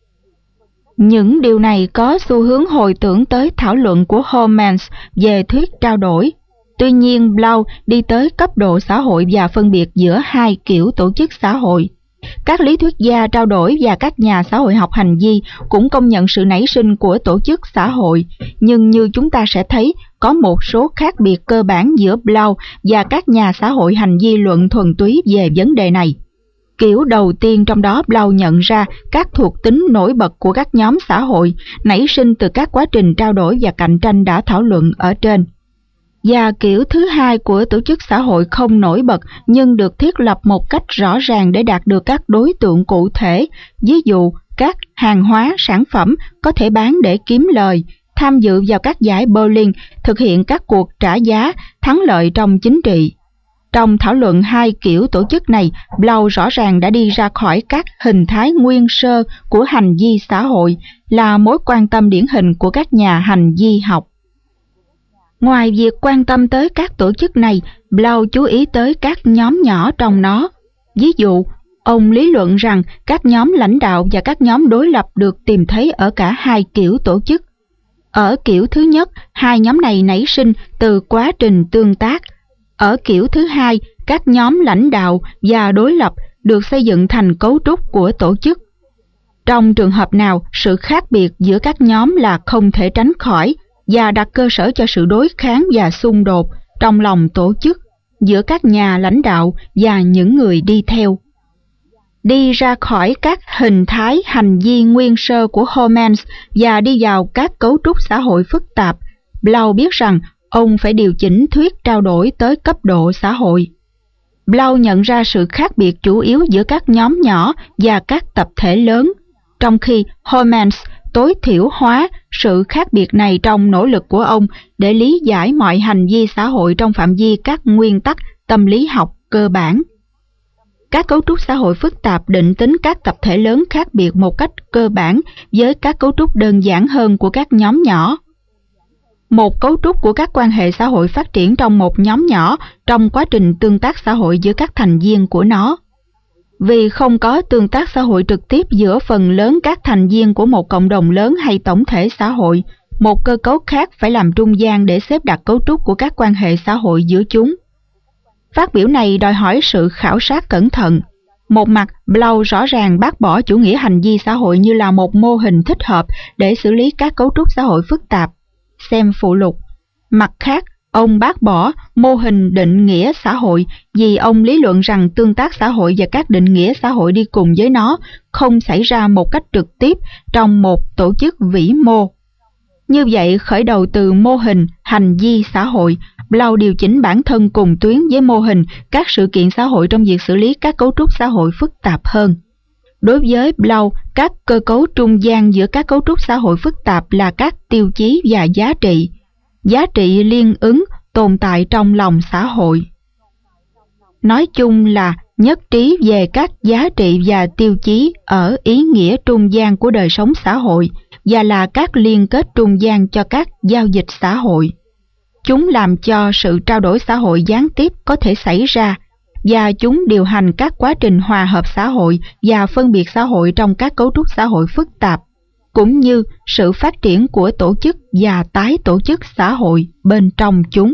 Những điều này có xu hướng hồi tưởng tới thảo luận của Homans về thuyết trao đổi. Tuy nhiên, Blau đi tới cấp độ xã hội và phân biệt giữa hai kiểu tổ chức xã hội. Các lý thuyết gia trao đổi và các nhà xã hội học hành vi cũng công nhận sự nảy sinh của tổ chức xã hội, nhưng như chúng ta sẽ thấy, có một số khác biệt cơ bản giữa Blau và các nhà xã hội hành vi luận thuần túy về vấn đề này. Kiểu đầu tiên trong đó, Blau nhận ra các thuộc tính nổi bật của các nhóm xã hội nảy sinh từ các quá trình trao đổi và cạnh tranh đã thảo luận ở trên. Và kiểu thứ hai của tổ chức xã hội không nổi bật nhưng được thiết lập một cách rõ ràng để đạt được các đối tượng cụ thể, ví dụ các hàng hóa, sản phẩm có thể bán để kiếm lời, tham dự vào các giải bowling, thực hiện các cuộc trả giá, thắng lợi trong chính trị. Trong thảo luận hai kiểu tổ chức này, Blau rõ ràng đã đi ra khỏi các hình thái nguyên sơ của hành vi xã hội, là mối quan tâm điển hình của các nhà hành vi học. Ngoài việc quan tâm tới các tổ chức này, Blau chú ý tới các nhóm nhỏ trong nó. Ví dụ, ông lý luận rằng các nhóm lãnh đạo và các nhóm đối lập được tìm thấy ở cả hai kiểu tổ chức. Ở kiểu thứ nhất, hai nhóm này nảy sinh từ quá trình tương tác. Ở kiểu thứ hai, các nhóm lãnh đạo và đối lập được xây dựng thành cấu trúc của tổ chức. Trong trường hợp nào, sự khác biệt giữa các nhóm là không thể tránh khỏi và đặt cơ sở cho sự đối kháng và xung đột trong lòng tổ chức giữa các nhà lãnh đạo và những người đi theo. Đi ra khỏi các hình thái hành vi nguyên sơ của Homans và đi vào các cấu trúc xã hội phức tạp, Blau biết rằng ông phải điều chỉnh thuyết trao đổi tới cấp độ xã hội. Blau nhận ra sự khác biệt chủ yếu giữa các nhóm nhỏ và các tập thể lớn, trong khi Homans tối thiểu hóa sự khác biệt này trong nỗ lực của ông để lý giải mọi hành vi xã hội trong phạm vi các nguyên tắc tâm lý học cơ bản. Các cấu trúc xã hội phức tạp định tính các tập thể lớn khác biệt một cách cơ bản với các cấu trúc đơn giản hơn của các nhóm nhỏ. Một cấu trúc của các quan hệ xã hội phát triển trong một nhóm nhỏ trong quá trình tương tác xã hội giữa các thành viên của nó. Vì không có tương tác xã hội trực tiếp giữa phần lớn các thành viên của một cộng đồng lớn hay tổng thể xã hội, một cơ cấu khác phải làm trung gian để xếp đặt cấu trúc của các quan hệ xã hội giữa chúng. Phát biểu này đòi hỏi sự khảo sát cẩn thận. Một mặt, Blau rõ ràng bác bỏ chủ nghĩa hành vi xã hội như là một mô hình thích hợp để xử lý các cấu trúc xã hội phức tạp. Xem phụ lục. Mặt khác, ông bác bỏ mô hình định nghĩa xã hội vì ông lý luận rằng tương tác xã hội và các định nghĩa xã hội đi cùng với nó không xảy ra một cách trực tiếp trong một tổ chức vĩ mô. Như vậy, khởi đầu từ mô hình hành vi xã hội, Blau điều chỉnh bản thân cùng tuyến với mô hình các sự kiện xã hội trong việc xử lý các cấu trúc xã hội phức tạp hơn. Đối với Blau, các cơ cấu trung gian giữa các cấu trúc xã hội phức tạp là các tiêu chí và giá trị. Giá trị liên ứng tồn tại trong lòng xã hội. nói chung là nhất trí về các giá trị và tiêu chí ở ý nghĩa trung gian của đời sống xã hội và là các liên kết trung gian cho các giao dịch xã hội. Chúng làm cho sự trao đổi xã hội gián tiếp có thể xảy ra, và chúng điều hành các quá trình hòa hợp xã hội và phân biệt xã hội trong các cấu trúc xã hội phức tạp, cũng như sự phát triển của tổ chức và tái tổ chức xã hội bên trong chúng.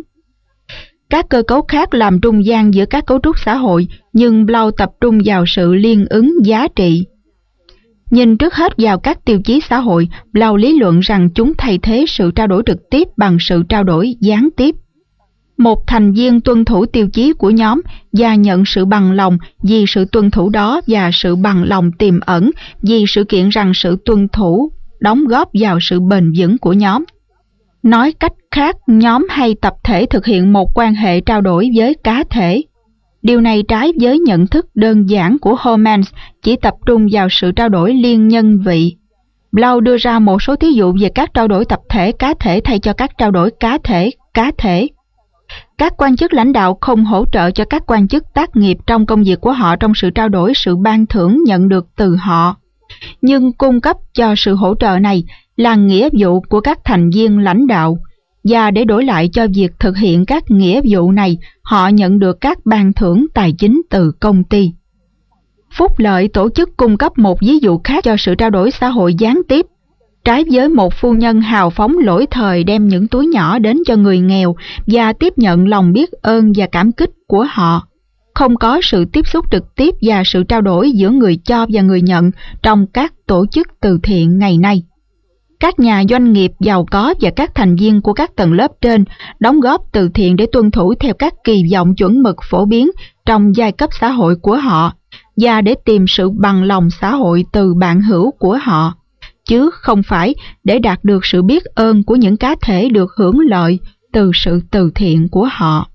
Các cơ cấu khác làm trung gian giữa các cấu trúc xã hội, nhưng Blau tập trung vào sự liên ứng giá trị. Nhìn trước hết vào các tiêu chí xã hội, Blau lý luận rằng chúng thay thế sự trao đổi trực tiếp bằng sự trao đổi gián tiếp. Một thành viên tuân thủ tiêu chí của nhóm và nhận sự bằng lòng vì sự tuân thủ đó, và sự bằng lòng tiềm ẩn vì sự kiện rằng sự tuân thủ đóng góp vào sự bền vững của nhóm. Nói cách khác, nhóm hay tập thể thực hiện một quan hệ trao đổi với cá thể. Điều này trái với nhận thức đơn giản của Homans chỉ tập trung vào sự trao đổi liên nhân vị. Blau đưa ra một số thí dụ về các trao đổi tập thể cá thể thay cho các trao đổi cá thể. Các quan chức lãnh đạo không hỗ trợ cho các quan chức tác nghiệp trong công việc của họ trong sự trao đổi sự ban thưởng nhận được từ họ, nhưng cung cấp cho sự hỗ trợ này là nghĩa vụ của các thành viên lãnh đạo, và để đổi lại cho việc thực hiện các nghĩa vụ này, họ nhận được các ban thưởng tài chính từ công ty. Phúc lợi tổ chức cung cấp một ví dụ khác cho sự trao đổi xã hội gián tiếp. Trái với một phu nhân hào phóng lỗi thời đem những túi nhỏ đến cho người nghèo và tiếp nhận lòng biết ơn và cảm kích của họ, không có sự tiếp xúc trực tiếp và sự trao đổi giữa người cho và người nhận trong các tổ chức từ thiện ngày nay. Các nhà doanh nghiệp giàu có và các thành viên của các tầng lớp trên đóng góp từ thiện để tuân thủ theo các kỳ vọng chuẩn mực phổ biến trong giai cấp xã hội của họ, và để tìm sự bằng lòng xã hội từ bạn hữu của họ, chứ không phải để đạt được sự biết ơn của những cá thể được hưởng lợi từ sự từ thiện của họ.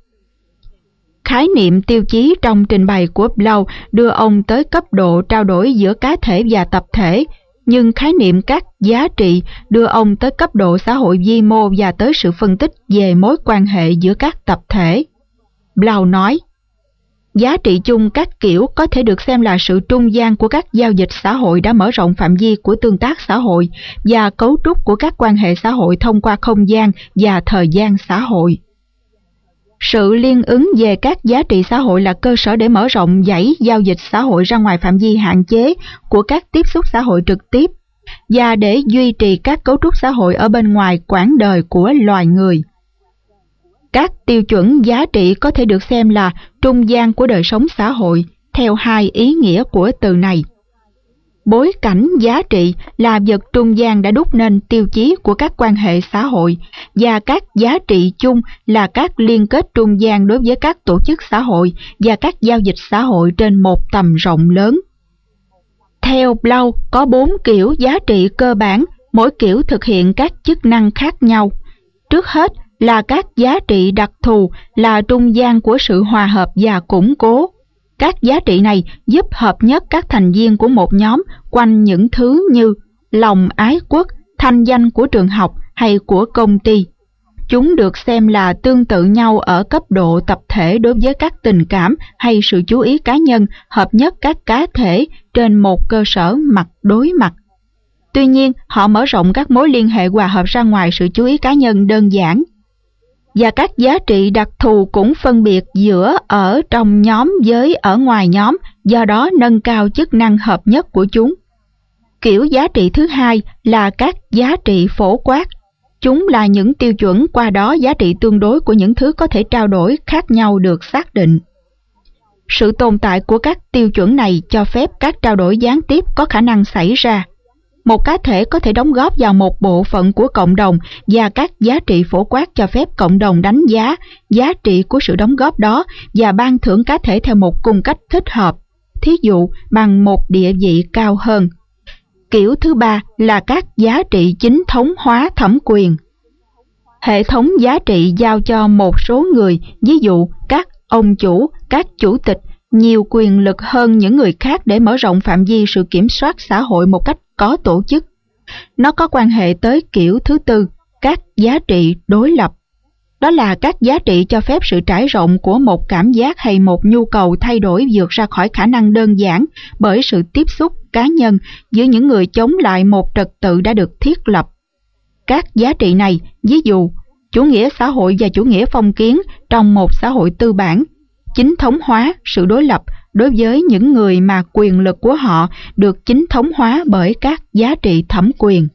Khái niệm tiêu chí trong trình bày của Blau đưa ông tới cấp độ trao đổi giữa cá thể và tập thể, nhưng khái niệm các giá trị đưa ông tới cấp độ xã hội vi mô và tới sự phân tích về mối quan hệ giữa các tập thể. Blau nói, giá trị chung các kiểu có thể được xem là sự trung gian của các giao dịch xã hội đã mở rộng phạm vi của tương tác xã hội và cấu trúc của các quan hệ xã hội thông qua không gian và thời gian xã hội. Sự liên ứng về các giá trị xã hội là cơ sở để mở rộng dãy giao dịch xã hội ra ngoài phạm vi hạn chế của các tiếp xúc xã hội trực tiếp, và để duy trì các cấu trúc xã hội ở bên ngoài quãng đời của loài người. Các tiêu chuẩn giá trị có thể được xem là trung gian của đời sống xã hội, theo hai ý nghĩa của từ này. Bối cảnh giá trị là vật trung gian đã đúc nên tiêu chí của các quan hệ xã hội, và các giá trị chung là các liên kết trung gian đối với các tổ chức xã hội và các giao dịch xã hội trên một tầm rộng lớn. Theo Blau, có 4 kiểu giá trị cơ bản, mỗi kiểu thực hiện các chức năng khác nhau. Trước hết là các giá trị đặc thù, là trung gian của sự hòa hợp và củng cố. Các giá trị này giúp hợp nhất các thành viên của một nhóm quanh những thứ như lòng ái quốc, thanh danh của trường học hay của công ty. Chúng được xem là tương tự nhau ở cấp độ tập thể đối với các tình cảm hay sự chú ý cá nhân, hợp nhất các cá thể trên một cơ sở mặt đối mặt. Tuy nhiên, họ mở rộng các mối liên hệ hòa hợp ra ngoài sự chú ý cá nhân đơn giản. Và các giá trị đặc thù cũng phân biệt giữa ở trong nhóm với ở ngoài nhóm, do đó nâng cao chức năng hợp nhất của chúng. Kiểu giá trị thứ hai là các giá trị phổ quát. Chúng là những tiêu chuẩn qua đó giá trị tương đối của những thứ có thể trao đổi khác nhau được xác định. Sự tồn tại của các tiêu chuẩn này cho phép các trao đổi gián tiếp có khả năng xảy ra. Một cá thể có thể đóng góp vào một bộ phận của cộng đồng, và các giá trị phổ quát cho phép cộng đồng đánh giá giá trị của sự đóng góp đó và ban thưởng cá thể theo một cung cách thích hợp, thí dụ bằng một địa vị cao hơn. Kiểu thứ ba là các giá trị chính thống hóa thẩm quyền. Hệ thống giá trị giao cho một số người, ví dụ các ông chủ, các chủ tịch, nhiều quyền lực hơn những người khác để mở rộng phạm vi sự kiểm soát xã hội một cách có tổ chức. Nó có quan hệ tới kiểu thứ tư, các giá trị đối lập. Đó là các giá trị cho phép sự trải rộng của một cảm giác hay một nhu cầu thay đổi vượt ra khỏi khả năng đơn giản bởi sự tiếp xúc cá nhân giữa những người chống lại một trật tự đã được thiết lập. Các giá trị này, ví dụ, chủ nghĩa xã hội và chủ nghĩa phong kiến trong một xã hội tư bản, chính thống hóa sự đối lập đối với những người mà quyền lực của họ được chính thống hóa bởi các giá trị thẩm quyền.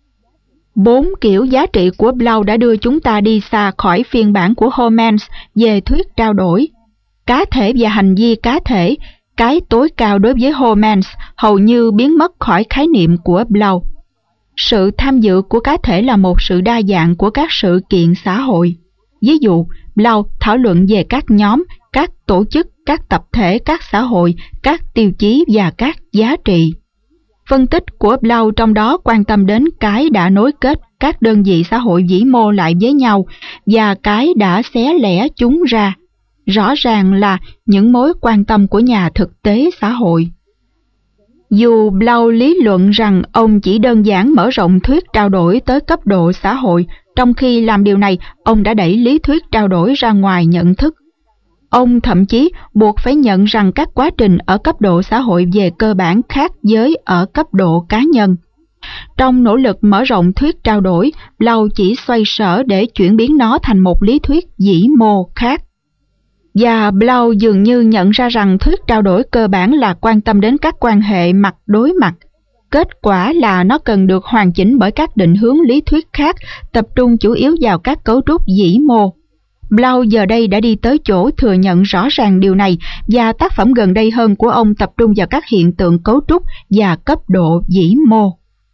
4 kiểu giá trị của Blau đã đưa chúng ta đi xa khỏi phiên bản của Homans về thuyết trao đổi. Cá thể và hành vi cá thể, cái tối cao đối với Homans, hầu như biến mất khỏi khái niệm của Blau. Sự tham dự của cá thể là một sự đa dạng của các sự kiện xã hội. Ví dụ, Blau thảo luận về các nhóm, các tổ chức, các tập thể, các xã hội, các tiêu chí và các giá trị. Phân tích của Blau trong đó quan tâm đến cái đã nối kết các đơn vị xã hội vĩ mô lại với nhau và cái đã xé lẻ chúng ra. Rõ ràng là những mối quan tâm của nhà thực tế xã hội. Dù Blau lý luận rằng ông chỉ đơn giản mở rộng thuyết trao đổi tới cấp độ xã hội, trong khi làm điều này, ông đã đẩy lý thuyết trao đổi ra ngoài nhận thức. Ông thậm chí buộc phải nhận rằng các quá trình ở cấp độ xã hội về cơ bản khác với ở cấp độ cá nhân. Trong nỗ lực mở rộng thuyết trao đổi, Blau chỉ xoay sở để chuyển biến nó thành một lý thuyết vĩ mô khác. Và Blau dường như nhận ra rằng thuyết trao đổi cơ bản là quan tâm đến các quan hệ mặt đối mặt. Kết quả là nó cần được hoàn chỉnh bởi các định hướng lý thuyết khác, tập trung chủ yếu vào các cấu trúc vĩ mô. Blau giờ đây đã đi tới chỗ thừa nhận rõ ràng điều này, và tác phẩm gần đây hơn của ông tập trung vào các hiện tượng cấu trúc và cấp độ vĩ mô.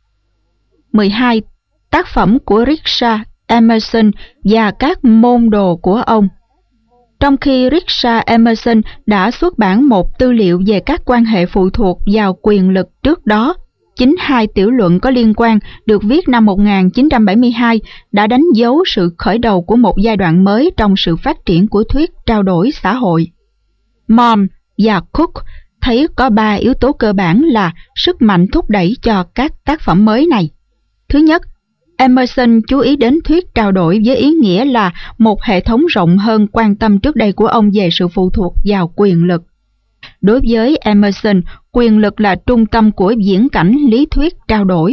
12. Tác phẩm của Richard Emerson và các môn đồ của ông. Trong khi Richard Emerson đã xuất bản một tư liệu về các quan hệ phụ thuộc vào quyền lực trước đó, chính 2 tiểu luận có liên quan được viết năm 1972 đã đánh dấu sự khởi đầu của một giai đoạn mới trong sự phát triển của thuyết trao đổi xã hội. Malm và Cook thấy có 3 yếu tố cơ bản là sức mạnh thúc đẩy cho các tác phẩm mới này. Thứ nhất, Emerson chú ý đến thuyết trao đổi với ý nghĩa là một hệ thống rộng hơn quan tâm trước đây của ông về sự phụ thuộc vào quyền lực. Đối với Emerson, quyền lực là trung tâm của viễn cảnh lý thuyết trao đổi.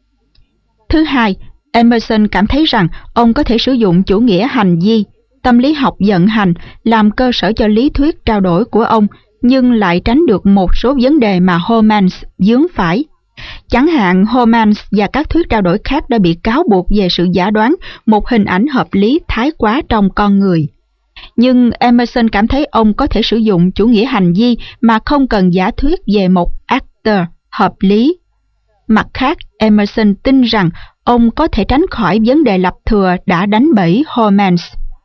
Thứ hai, Emerson cảm thấy rằng ông có thể sử dụng chủ nghĩa hành vi, tâm lý học vận hành làm cơ sở cho lý thuyết trao đổi của ông, nhưng lại tránh được một số vấn đề mà Homans vướng phải. Chẳng hạn, Homans và các thuyết trao đổi khác đã bị cáo buộc về sự giả đoán một hình ảnh hợp lý thái quá trong con người. Nhưng Emerson cảm thấy ông có thể sử dụng chủ nghĩa hành vi mà không cần giả thuyết về một actor hợp lý. Mặt khác, Emerson tin rằng ông có thể tránh khỏi vấn đề lập thừa đã đánh bẫy Homans.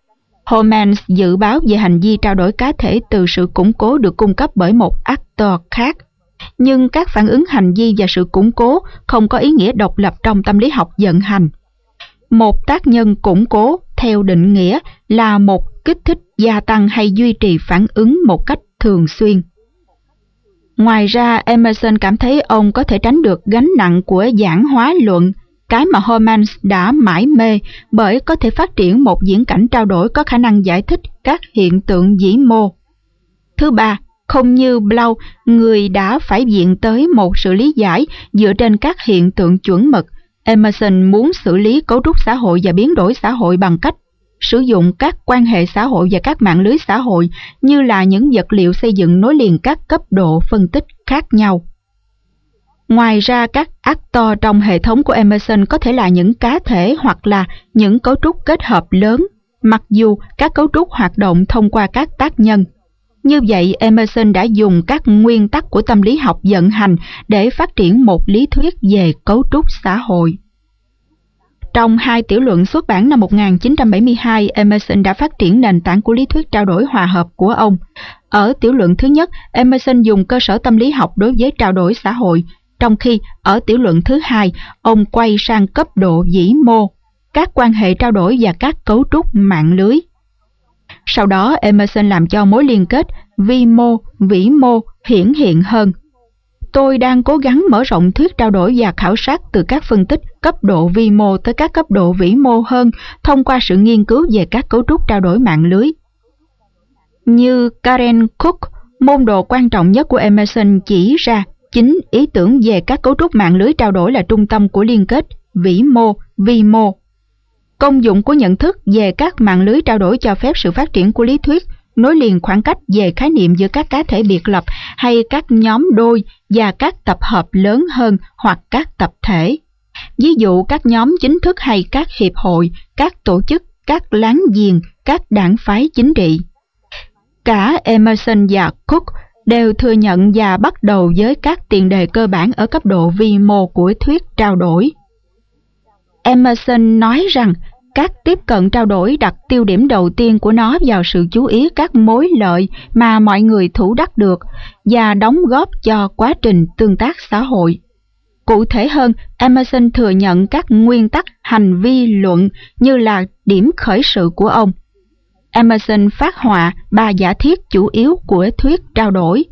Homans dự báo về hành vi trao đổi cá thể từ sự củng cố được cung cấp bởi một actor khác. Nhưng các phản ứng hành vi và sự củng cố không có ý nghĩa độc lập trong tâm lý học vận hành. Một tác nhân củng cố, theo định nghĩa, là một kích thích gia tăng hay duy trì phản ứng một cách thường xuyên. Ngoài ra, Emerson cảm thấy ông có thể tránh được gánh nặng của giảng hóa luận, cái mà Homans đã mải mê, bởi có thể phát triển một viễn cảnh trao đổi có khả năng giải thích các hiện tượng vĩ mô. Thứ ba, không như Blau, người đã phải viện tới một sự lý giải dựa trên các hiện tượng chuẩn mực, Emerson muốn xử lý cấu trúc xã hội và biến đổi xã hội bằng cách sử dụng các quan hệ xã hội và các mạng lưới xã hội như là những vật liệu xây dựng nối liền các cấp độ phân tích khác nhau. Ngoài ra, các actor trong hệ thống của Emerson có thể là những cá thể hoặc là những cấu trúc kết hợp lớn, mặc dù các cấu trúc hoạt động thông qua các tác nhân. Như vậy, Emerson đã dùng các nguyên tắc của tâm lý học vận hành để phát triển một lý thuyết về cấu trúc xã hội. Trong 2 tiểu luận xuất bản năm 1972, Emerson đã phát triển nền tảng của lý thuyết trao đổi hòa hợp của ông. Ở tiểu luận thứ nhất, Emerson dùng cơ sở tâm lý học đối với trao đổi xã hội, trong khi ở tiểu luận thứ hai, ông quay sang cấp độ vĩ mô, các quan hệ trao đổi và các cấu trúc mạng lưới. Sau đó, Emerson làm cho mối liên kết vi mô, vĩ mô hiển hiện hơn. Tôi đang cố gắng mở rộng thuyết trao đổi và khảo sát từ các phân tích cấp độ vi mô tới các cấp độ vĩ mô hơn thông qua sự nghiên cứu về các cấu trúc trao đổi mạng lưới. Như Karen Cook, môn đồ quan trọng nhất của Emerson chỉ ra, chính ý tưởng về các cấu trúc mạng lưới trao đổi là trung tâm của liên kết vĩ mô, vi mô. Công dụng của nhận thức về các mạng lưới trao đổi cho phép sự phát triển của lý thuyết, nối liền khoảng cách về khái niệm giữa các cá thể biệt lập hay các nhóm đôi và các tập hợp lớn hơn hoặc các tập thể. Ví dụ các nhóm chính thức hay các hiệp hội, các tổ chức, các láng giềng, các đảng phái chính trị. Cả Emerson và Cook đều thừa nhận và bắt đầu với các tiền đề cơ bản ở cấp độ vi mô của thuyết trao đổi. Emerson nói rằng các tiếp cận trao đổi đặt tiêu điểm đầu tiên của nó vào sự chú ý các mối lợi mà mọi người thủ đắc được và đóng góp cho quá trình tương tác xã hội. Cụ thể hơn, Emerson thừa nhận các nguyên tắc hành vi luận như là điểm khởi sự của ông. Emerson phát họa 3 giả thiết chủ yếu của thuyết trao đổi.